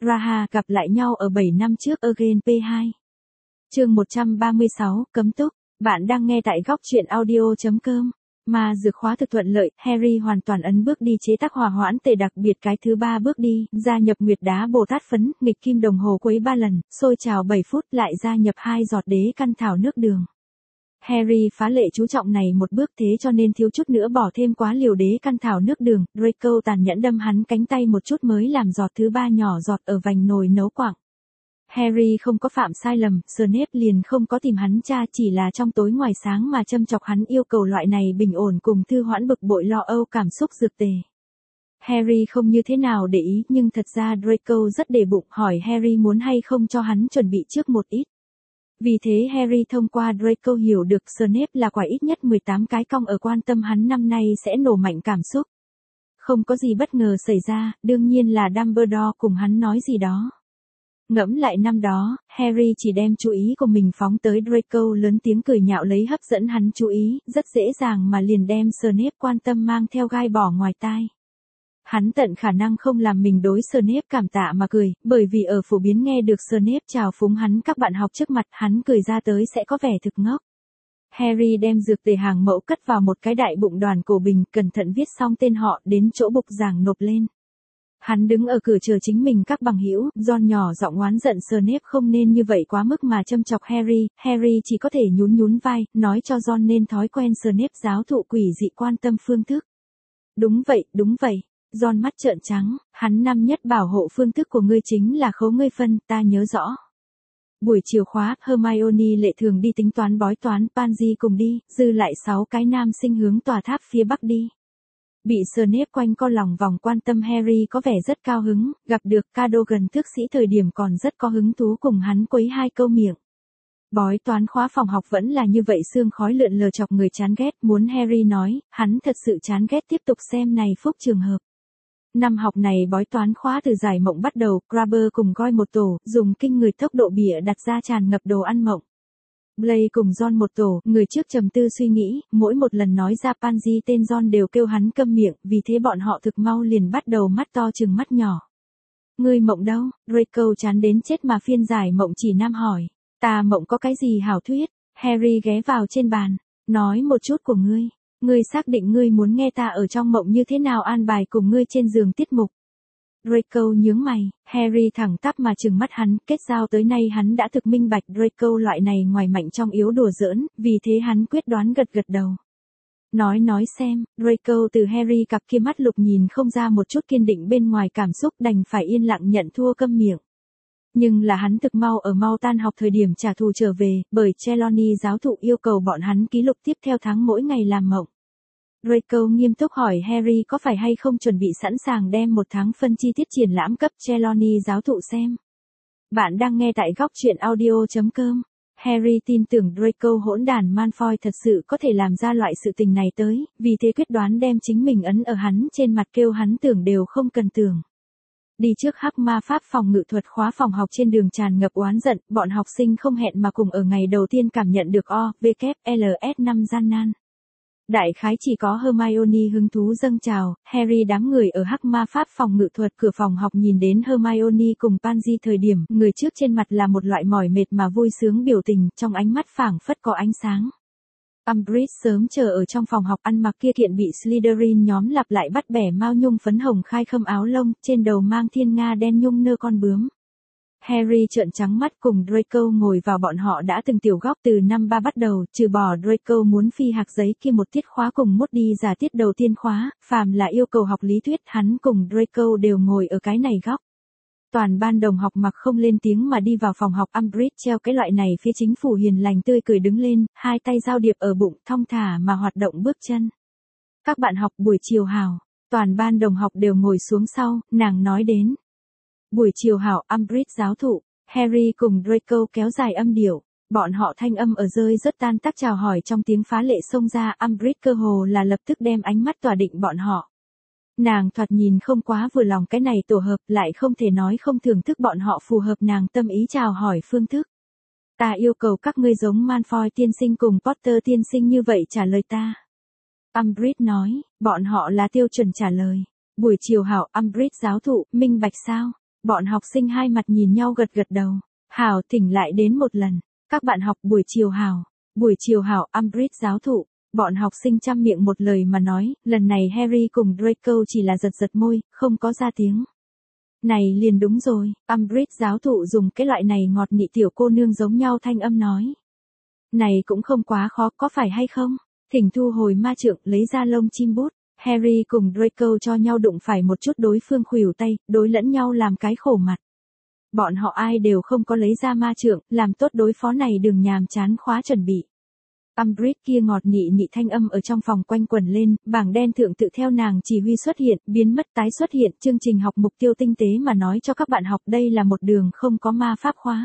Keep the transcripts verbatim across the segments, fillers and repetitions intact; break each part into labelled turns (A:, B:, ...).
A: Raha gặp lại nhau ở bảy năm trước Again pê hai. Chương một trăm ba mươi sáu, cấm túc. Bạn đang nghe tại góc truyện audio chấm com. Mà dược khóa thực thuận lợi, Harry hoàn toàn ấn bước đi chế tác hòa hoãn tề đặc biệt cái thứ ba bước đi, gia nhập nguyệt đá Bồ Tát phấn, nghịch kim đồng hồ quấy ba lần, sôi trào bảy phút lại gia nhập hai giọt đế căn thảo nước đường. Harry phá lệ chú trọng này một bước thế cho nên thiếu chút nữa bỏ thêm quá liều đế căn thảo nước đường, Draco tàn nhẫn đâm hắn cánh tay một chút mới làm giọt thứ ba nhỏ giọt ở vành nồi nấu quặng. Harry không có phạm sai lầm, Snape liền không có tìm hắn cha chỉ là trong tối ngoài sáng mà châm chọc hắn yêu cầu loại này bình ổn cùng thư hoãn bực bội lo âu cảm xúc dược tề. Harry không như thế nào để ý nhưng thật ra Draco rất để bụng hỏi Harry muốn hay không cho hắn chuẩn bị trước một ít. Vì thế Harry thông qua Draco hiểu được Snape là quả ít nhất mười tám cái cong ở quan tâm hắn năm nay sẽ nổ mạnh cảm xúc. Không có gì bất ngờ xảy ra, đương nhiên là Dumbledore cùng hắn nói gì đó. Ngẫm lại năm đó, Harry chỉ đem chú ý của mình phóng tới Draco lớn tiếng cười nhạo lấy hấp dẫn hắn chú ý, rất dễ dàng mà liền đem Snape quan tâm mang theo gai bỏ ngoài tai. Hắn tận khả năng không làm mình đối Snape cảm tạ mà cười, bởi vì ở phổ biến nghe được Snape chào phúng hắn các bạn học trước mặt hắn cười ra tới sẽ có vẻ thực ngốc. Harry đem dược tề hàng mẫu cất vào một cái đại bụng đoàn cổ bình, cẩn thận viết xong tên họ đến chỗ bục giảng nộp lên. Hắn đứng ở cửa chờ chính mình các bằng hữu, Ron nhỏ giọng oán giận Snape không nên như vậy quá mức mà châm chọc Harry, Harry chỉ có thể nhún nhún vai, nói cho Ron nên thói quen Snape giáo thụ quỷ dị quan tâm phương thức. Đúng vậy, đúng vậy. Ron mắt trợn trắng, hắn năm nhất bảo hộ phương thức của ngươi chính là khấu ngươi phân, ta nhớ rõ. Buổi chiều khóa, Hermione lệ thường đi tính toán bói toán, Pansy cùng đi, dư lại sáu cái nam sinh hướng tòa tháp phía bắc đi. Bị Snape quanh co lòng vòng quan tâm Harry có vẻ rất cao hứng, gặp được Cadogan tước sĩ thời điểm còn rất có hứng thú cùng hắn quấy hai câu miệng. Bói toán khóa phòng học vẫn là như vậy sương khói lượn lờ chọc người chán ghét, muốn Harry nói, hắn thật sự chán ghét tiếp tục xem này phúc trường hợp. Năm học này bói toán khóa từ giải mộng bắt đầu, Crabber cùng Goyle một tổ, dùng kinh người tốc độ bịa đặt ra tràn ngập đồ ăn mộng. Blaise cùng John một tổ, người trước trầm tư suy nghĩ, mỗi một lần nói ra Pansy tên John đều kêu hắn câm miệng, vì thế bọn họ thực mau liền bắt đầu mắt to chừng mắt nhỏ. Ngươi mộng đâu? Draco chán đến chết mà phiên giải mộng chỉ nam hỏi. Ta mộng có cái gì hảo thuyết? Harry ghé vào trên bàn, nói một chút của ngươi. Ngươi xác định ngươi muốn nghe ta ở trong mộng như thế nào an bài cùng ngươi trên giường tiết mục. Draco nhướng mày, Harry thẳng tắp mà trừng mắt hắn, kết giao tới nay hắn đã thực minh bạch Draco loại này ngoài mạnh trong yếu đùa giỡn, vì thế hắn quyết đoán gật gật đầu. Nói nói xem, Draco từ Harry cặp kia mắt lục nhìn không ra một chút kiên định bên ngoài cảm xúc đành phải yên lặng nhận thua câm miệng. Nhưng là hắn thực mau ở mau tan học thời điểm trả thù trở về, bởi Trelawney giáo thụ yêu cầu bọn hắn ký lục tiếp theo tháng mỗi ngày làm mộng. Draco nghiêm túc hỏi Harry có phải hay không chuẩn bị sẵn sàng đem một tháng phân chi tiết triển lãm cấp Trelawney giáo thụ xem. Bạn đang nghe tại góc truyện audio chấm com. Harry tin tưởng Draco hỗn đản Malfoy thật sự có thể làm ra loại sự tình này tới, vì thế quyết đoán đem chính mình ấn ở hắn trên mặt kêu hắn tưởng đều không cần tưởng. Đi trước hắc ma pháp phòng ngự thuật khóa phòng học trên đường tràn ngập oán giận, bọn học sinh không hẹn mà cùng ở ngày đầu tiên cảm nhận được O, W, L, S năm gian nan. Đại khái chỉ có Hermione hứng thú dâng trào, Harry đám người ở hắc ma pháp phòng ngự thuật cửa phòng học nhìn đến Hermione cùng Pansy thời điểm, người trước trên mặt là một loại mỏi mệt mà vui sướng biểu tình, trong ánh mắt phảng phất có ánh sáng. Umbridge sớm chờ ở trong phòng học ăn mặc kia kiện bị Slytherin nhóm lặp lại bắt bẻ mao nhung phấn hồng khai khâm áo lông, trên đầu mang thiên nga đen nhung nơ con bướm. Harry trợn trắng mắt cùng Draco ngồi vào bọn họ đã từng tiểu góc từ năm ba bắt đầu, trừ bỏ Draco muốn phi hạc giấy kia một tiết khóa cùng mốt đi giả tiết đầu tiên khóa, phàm là yêu cầu học lý thuyết hắn cùng Draco đều ngồi ở cái này góc. Toàn ban đồng học mặc không lên tiếng mà đi vào phòng học Umbridge treo cái loại này phía chính phủ hiền lành tươi cười đứng lên, hai tay giao điệp ở bụng thong thả mà hoạt động bước chân. Các bạn học buổi chiều hào, toàn ban đồng học đều ngồi xuống sau, nàng nói đến. Buổi chiều hảo Umbridge giáo thụ, Harry cùng Draco kéo dài âm điệu, bọn họ thanh âm ở rơi rất tan tác chào hỏi trong tiếng phá lệ xông ra Umbridge cơ hồ là lập tức đem ánh mắt tỏa định bọn họ. Nàng thoạt nhìn không quá vừa lòng cái này tổ hợp lại không thể nói không thưởng thức bọn họ phù hợp nàng tâm ý chào hỏi phương thức. Ta yêu cầu các ngươi giống Malfoy tiên sinh cùng Potter tiên sinh như vậy trả lời ta. Umbridge nói, bọn họ là tiêu chuẩn trả lời. Buổi chiều hảo Umbridge giáo thụ, minh bạch sao? Bọn học sinh hai mặt nhìn nhau gật gật đầu. Hảo, thỉnh lại đến một lần. Các bạn học buổi chiều hảo. Buổi chiều hảo, Umbridge giáo thụ. Bọn học sinh chăm miệng một lời mà nói, lần này Harry cùng Draco chỉ là giật giật môi, không có ra tiếng. Này liền đúng rồi, Umbridge giáo thụ dùng cái loại này ngọt nị tiểu cô nương giống nhau thanh âm nói. Này cũng không quá khó, có phải hay không? Thỉnh thu hồi ma trượng, lấy ra lông chim bút. Harry cùng Draco cho nhau đụng phải một chút đối phương khuỷu tay, đối lẫn nhau làm cái khổ mặt. Bọn họ ai đều không có lấy ra ma trượng, làm tốt đối phó này đừng nhàm chán khóa chuẩn bị. Umbridge kia ngọt nị nị thanh âm ở trong phòng quanh quẩn lên, bảng đen thượng tự theo nàng chỉ huy xuất hiện, biến mất tái xuất hiện, chương trình học mục tiêu tinh tế mà nói cho các bạn học đây là một đường không có ma pháp khóa.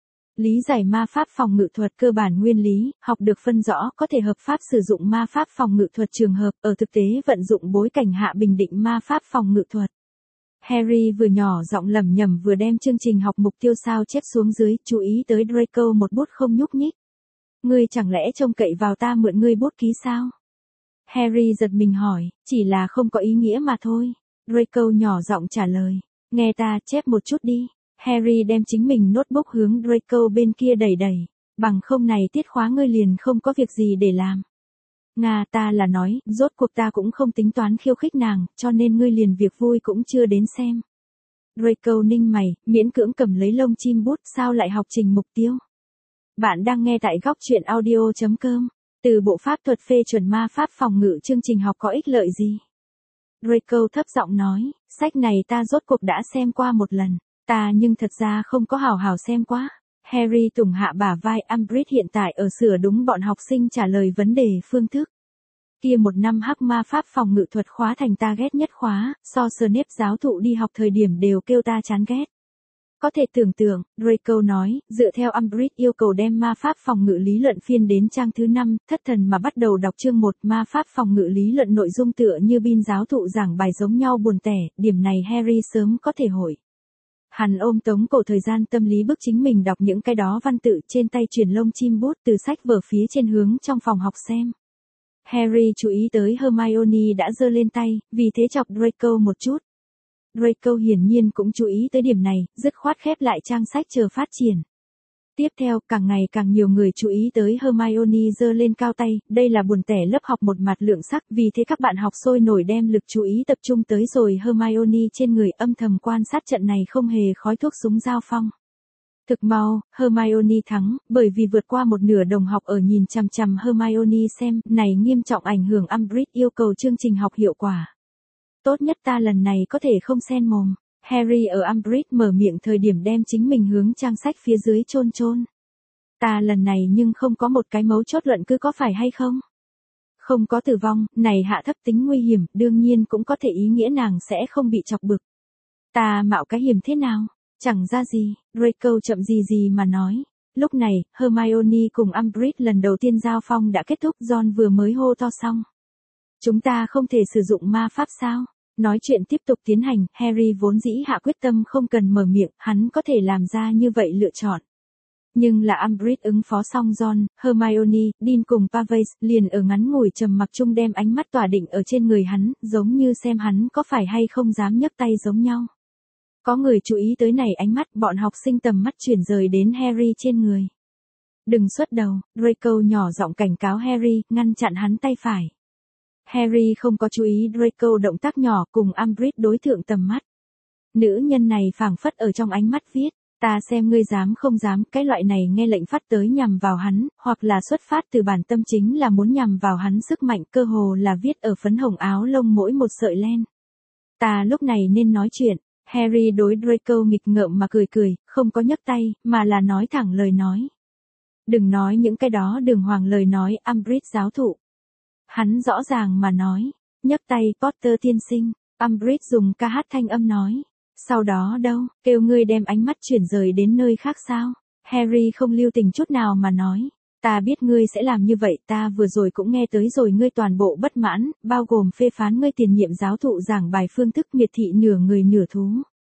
A: Lý giải ma pháp phòng ngự thuật cơ bản nguyên lý, học được phân rõ có thể hợp pháp sử dụng ma pháp phòng ngự thuật trường hợp, ở thực tế vận dụng bối cảnh hạ bình định ma pháp phòng ngự thuật. Harry vừa nhỏ giọng lẩm nhẩm vừa đem chương trình học mục tiêu sao chép xuống dưới, chú ý tới Draco một bút không nhúc nhích. Ngươi chẳng lẽ trông cậy vào ta mượn ngươi bút ký sao? Harry giật mình hỏi, chỉ là không có ý nghĩa mà thôi. Draco nhỏ giọng trả lời, nghe ta chép một chút đi. Harry đem chính mình notebook hướng Draco bên kia đẩy đẩy, bằng không này tiết khóa ngươi liền không có việc gì để làm. Nga ta là nói, rốt cuộc ta cũng không tính toán khiêu khích nàng, cho nên ngươi liền việc vui cũng chưa đến xem. Draco ninh mày, miễn cưỡng cầm lấy lông chim bút, sao lại học trình mục tiêu? Bạn đang nghe tại góc truyện audio chấm com, từ bộ pháp thuật phê chuẩn ma pháp phòng ngự chương trình học có ích lợi gì? Draco thấp giọng nói, sách này ta rốt cuộc đã xem qua một lần, ta nhưng thật ra không có hào hào xem quá. Harry tùng hạ bả vai Umbridge hiện tại ở sửa đúng bọn học sinh trả lời vấn đề phương thức. Kia một năm hắc ma pháp phòng ngự thuật khóa thành ta ghét nhất khóa, so Snape giáo thụ đi học thời điểm đều kêu ta chán ghét. Có thể tưởng tượng, Draco nói, dựa theo Umbridge yêu cầu đem ma pháp phòng ngự lý luận phiên đến trang thứ năm, thất thần mà bắt đầu đọc chương một ma pháp phòng ngự lý luận nội dung tựa như Bin giáo thụ giảng bài giống nhau buồn tẻ, điểm này Harry sớm có thể hội. Hắn ôm tống cổ thời gian tâm lý bức chính mình đọc những cái đó văn tự trên tay truyền lông chim bút từ sách vở phía trên hướng trong phòng học xem. Harry chú ý tới Hermione đã giơ lên tay, vì thế chọc Draco một chút. Draco hiển nhiên cũng chú ý tới điểm này, dứt khoát khép lại trang sách chờ phát triển. Tiếp theo, càng ngày càng nhiều người chú ý tới Hermione giơ lên cao tay, đây là buồn tẻ lớp học một mặt lượng sắc, vì thế các bạn học sôi nổi đem lực chú ý tập trung tới rồi Hermione trên người âm thầm quan sát trận này không hề khói thuốc súng giao phong. Thực mau, Hermione thắng, bởi vì vượt qua một nửa đồng học ở nhìn chằm chằm Hermione xem, này nghiêm trọng ảnh hưởng Umbridge yêu cầu chương trình học hiệu quả. Tốt nhất ta lần này có thể không xen mồm. Harry ở Umbridge mở miệng thời điểm đem chính mình hướng trang sách phía dưới chôn chôn. Ta lần này nhưng không có một cái mấu chốt luận cứ có phải hay không? Không có tử vong, này hạ thấp tính nguy hiểm, đương nhiên cũng có thể ý nghĩa nàng sẽ không bị chọc bực. Ta mạo cái hiểm thế nào? Chẳng ra gì, Draco chậm gì gì mà nói. Lúc này, Hermione cùng Umbridge lần đầu tiên giao phong đã kết thúc, John vừa mới hô to xong. Chúng ta không thể sử dụng ma pháp sao? Nói chuyện tiếp tục tiến hành, Harry vốn dĩ hạ quyết tâm không cần mở miệng, hắn có thể làm ra như vậy lựa chọn. Nhưng là Umbridge ứng phó xong John, Hermione, Dean cùng Pavage liền ở ngắn ngủi trầm mặc chung đem ánh mắt tỏa định ở trên người hắn, giống như xem hắn có phải hay không dám nhấc tay giống nhau. Có người chú ý tới này ánh mắt, bọn học sinh tầm mắt chuyển rời đến Harry trên người. Đừng xuất đầu, Draco nhỏ giọng cảnh cáo Harry, ngăn chặn hắn tay phải. Harry không có chú ý Draco động tác nhỏ cùng Umbridge đối thượng tầm mắt. Nữ nhân này phảng phất ở trong ánh mắt viết, ta xem ngươi dám không dám, cái loại này nghe lệnh phát tới nhằm vào hắn, hoặc là xuất phát từ bản tâm chính là muốn nhằm vào hắn sức mạnh, cơ hồ là viết ở phấn hồng áo lông mỗi một sợi len. Ta lúc này nên nói chuyện. Harry đối Draco nghịch ngợm mà cười cười, không có nhấc tay, mà là nói thẳng lời nói. Đừng nói những cái đó đường hoàng lời nói, Umbridge giáo thụ. Hắn rõ ràng mà nói, nhấc tay, Potter tiên sinh, Umbridge dùng ca hát thanh âm nói. Sau đó đâu, kêu ngươi đem ánh mắt chuyển rời đến nơi khác sao? Harry không lưu tình chút nào mà nói. Ta biết ngươi sẽ làm như vậy, ta vừa rồi cũng nghe tới rồi ngươi toàn bộ bất mãn, bao gồm phê phán ngươi tiền nhiệm giáo thụ giảng bài phương thức miệt thị nửa người nửa thú.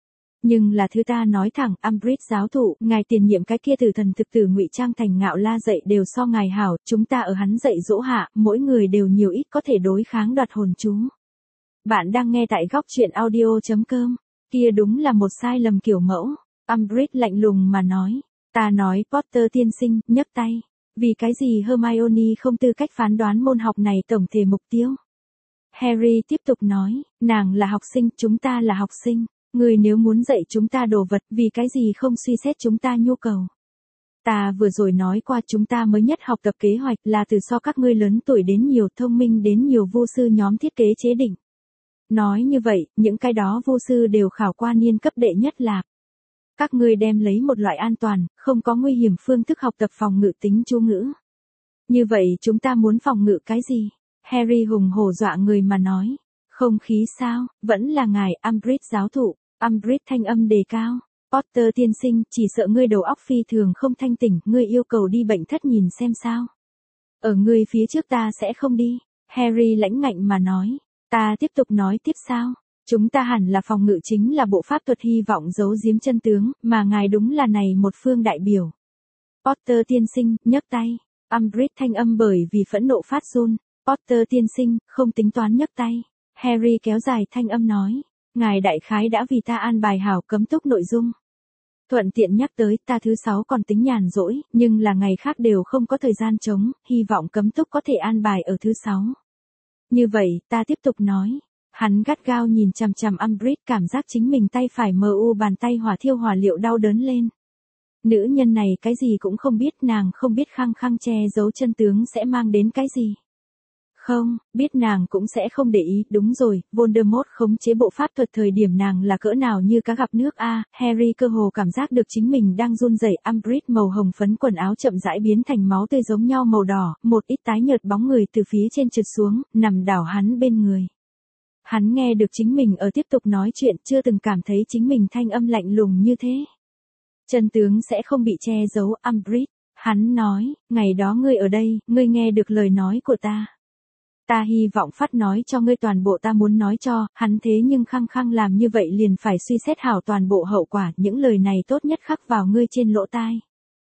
A: Nhưng là thứ ta nói thẳng, Umbridge giáo thụ, ngài tiền nhiệm cái kia tử thần thực tử ngụy trang thành ngạo la dạy đều so ngài hảo, chúng ta ở hắn dạy dỗ hạ, mỗi người đều nhiều ít có thể đối kháng đoạt hồn chú. Bạn đang nghe tại góc truyện audio chấm com. Kia đúng là một sai lầm kiểu mẫu. Umbridge lạnh lùng mà nói. Ta nói Potter tiên sinh, nhấc tay. Vì cái gì Hermione không tư cách phán đoán môn học này tổng thể mục tiêu? Harry tiếp tục nói, nàng là học sinh, chúng ta là học sinh. Người nếu muốn dạy chúng ta đồ vật, vì cái gì không suy xét chúng ta nhu cầu? Ta vừa rồi nói qua chúng ta mới nhất học tập kế hoạch là từ so các ngươi lớn tuổi đến nhiều thông minh đến nhiều vô sư nhóm thiết kế chế định. Nói như vậy, những cái đó vô sư đều khảo qua niên cấp đệ nhất lạc. Các ngươi đem lấy một loại an toàn, không có nguy hiểm phương thức học tập phòng ngự tính chú ngữ. Như vậy chúng ta muốn phòng ngự cái gì? Harry hùng hổ dọa người mà nói. Không khí sao, vẫn là ngài Umbridge giáo thụ. Umbridge thanh âm đề cao. Potter tiên sinh, chỉ sợ ngươi đầu óc phi thường không thanh tỉnh, ngươi yêu cầu đi bệnh thất nhìn xem sao. Ở ngươi phía trước ta sẽ không đi. Harry lãnh ngạnh mà nói. Ta tiếp tục nói tiếp sao? Chúng ta hẳn là phòng ngự chính là bộ pháp thuật hy vọng giấu giếm chân tướng, mà ngài đúng là này một phương đại biểu. Potter tiên sinh, nhấc tay. Umbridge thanh âm bởi vì phẫn nộ phát run. Potter tiên sinh, không tính toán nhấc tay. Harry kéo dài thanh âm nói. Ngài đại khái đã vì ta an bài hảo cấm túc nội dung. Thuận tiện nhắc tới ta thứ sáu còn tính nhàn rỗi, nhưng là ngày khác đều không có thời gian trống, hy vọng cấm túc có thể an bài ở thứ sáu. Như vậy, ta tiếp tục nói. Hắn gắt gao nhìn chằm chằm Umbridge, cảm giác chính mình tay phải mờ u bàn tay hỏa thiêu hỏa liệu đau đớn lên. Nữ nhân này cái gì cũng không biết, nàng không biết khăng khăng che giấu chân tướng sẽ mang đến cái gì. Không, biết nàng cũng sẽ không để ý, đúng rồi, Voldemort khống chế bộ pháp thuật thời điểm nàng là cỡ nào như cá gặp nước a. Harry cơ hồ cảm giác được chính mình đang run rẩy. Umbridge màu hồng phấn quần áo chậm rãi biến thành máu tươi giống nhau màu đỏ, một ít tái nhợt bóng người từ phía trên trượt xuống, nằm đảo hắn bên người. Hắn nghe được chính mình ở tiếp tục nói chuyện, chưa từng cảm thấy chính mình thanh âm lạnh lùng như thế. Chân tướng sẽ không bị che giấu, Umbridge. Hắn nói, ngày đó ngươi ở đây, ngươi nghe được lời nói của ta. Ta hy vọng phát nói cho ngươi toàn bộ ta muốn nói cho, hắn thế nhưng khăng khăng làm như vậy liền phải suy xét hảo toàn bộ hậu quả, những lời này tốt nhất khắc vào ngươi trên lỗ tai.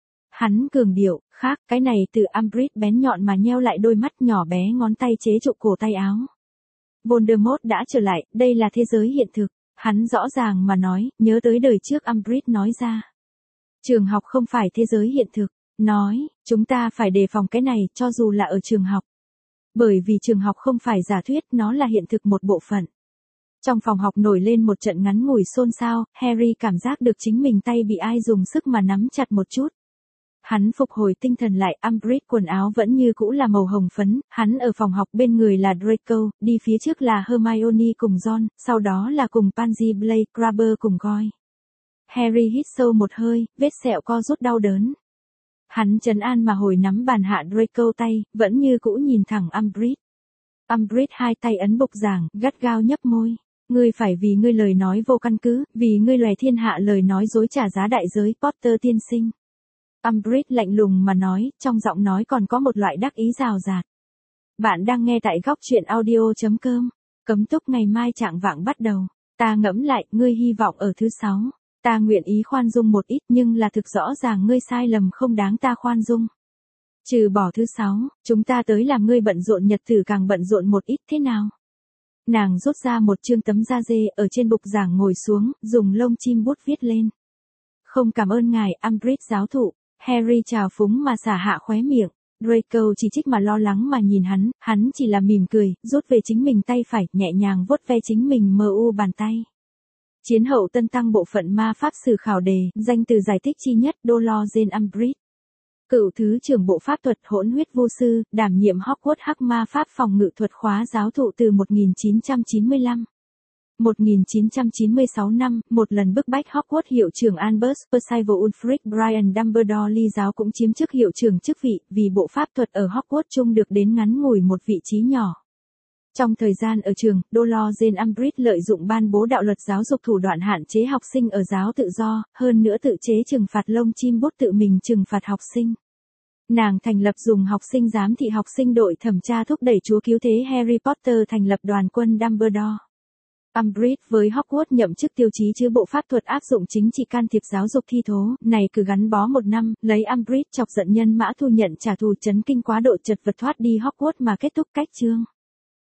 A: Hắn cường điệu, khác, cái này từ Umbridge bén nhọn mà nheo lại đôi mắt nhỏ bé ngón tay chế trụ cổ tay áo. Voldemort đã trở lại, đây là thế giới hiện thực. Hắn rõ ràng mà nói, nhớ tới đời trước Umbridge nói ra. Trường học không phải thế giới hiện thực. Nói, chúng ta phải đề phòng cái này, cho dù là ở trường học. Bởi vì trường học không phải giả thuyết, nó là hiện thực một bộ phận. Trong phòng học nổi lên một trận ngắn ngủi xôn xao, Harry cảm giác được chính mình tay bị ai dùng sức mà nắm chặt một chút. Hắn phục hồi tinh thần lại, Umbridge quần áo vẫn như cũ là màu hồng phấn, hắn ở phòng học bên người là Draco, đi phía trước là Hermione cùng Ron, sau đó là cùng Pansy, Blake, Crabbe cùng Goyle. Harry hít sâu một hơi, vết sẹo co rút đau đớn. Hắn trấn an mà hồi nắm bàn hạ Draco tay, vẫn như cũ nhìn thẳng Umbridge. Umbridge hai tay ấn bục giảng, gắt gao nhấp môi. Ngươi phải vì ngươi lời nói vô căn cứ, vì ngươi lòe thiên hạ lời nói dối trả giá đại giới, Potter tiên sinh. Umbridge lạnh lùng mà nói, trong giọng nói còn có một loại đắc ý rào rạt. Bạn đang nghe tại góc truyện audio chấm com. Cấm túc ngày mai trạng vạng bắt đầu. Ta ngẫm lại, ngươi hy vọng ở thứ sáu. Ta nguyện ý khoan dung một ít, nhưng là thực rõ ràng ngươi sai lầm không đáng ta khoan dung. Trừ bỏ thứ sáu, chúng ta tới làm ngươi bận rộn nhật tử càng bận rộn một ít thế nào? Nàng rút ra một chương tấm da dê ở trên bục giảng ngồi xuống, dùng lông chim bút viết lên. Không cảm ơn ngài, Umbridge giáo thụ. Harry trào phúng mà xả hạ khóe miệng. Draco chỉ trích mà lo lắng mà nhìn hắn, hắn chỉ là mỉm cười, rút về chính mình tay phải, nhẹ nhàng vuốt ve chính mình mờ u bàn tay. Chiến hậu tân tăng bộ phận ma pháp sử khảo đề, danh từ giải thích chi nhất, Dolores Umbridge. Cựu thứ trưởng bộ pháp thuật hỗn huyết vô sư, đảm nhiệm Hogwarts hắc ma pháp phòng ngự thuật khóa giáo thụ từ một nghìn chín trăm chín mươi lăm. một nghìn chín trăm chín mươi sáu năm, một lần bức bách Hogwarts hiệu trưởng Albus Percival Wulfric Brian Dumbledore ly giáo cũng chiếm chức hiệu trưởng chức vị, vì bộ pháp thuật ở Hogwarts chung được đến ngắn ngủi một vị trí nhỏ. Trong thời gian ở trường, Dolores Umbridge lợi dụng ban bố đạo luật giáo dục thủ đoạn hạn chế học sinh ở giáo tự do, hơn nữa tự chế trừng phạt lông chim bút tự mình trừng phạt học sinh. Nàng thành lập dùng học sinh giám thị học sinh đội thẩm tra thúc đẩy chúa cứu thế Harry Potter thành lập đoàn quân Dumbledore. Umbridge với Hogwarts nhậm chức tiêu chí chứa bộ pháp thuật áp dụng chính trị can thiệp giáo dục thi thố, này cứ gắn bó một năm, lấy Umbridge chọc giận nhân mã thu nhận trả thù chấn kinh quá độ chật vật thoát đi Hogwarts mà kết thúc cách chương.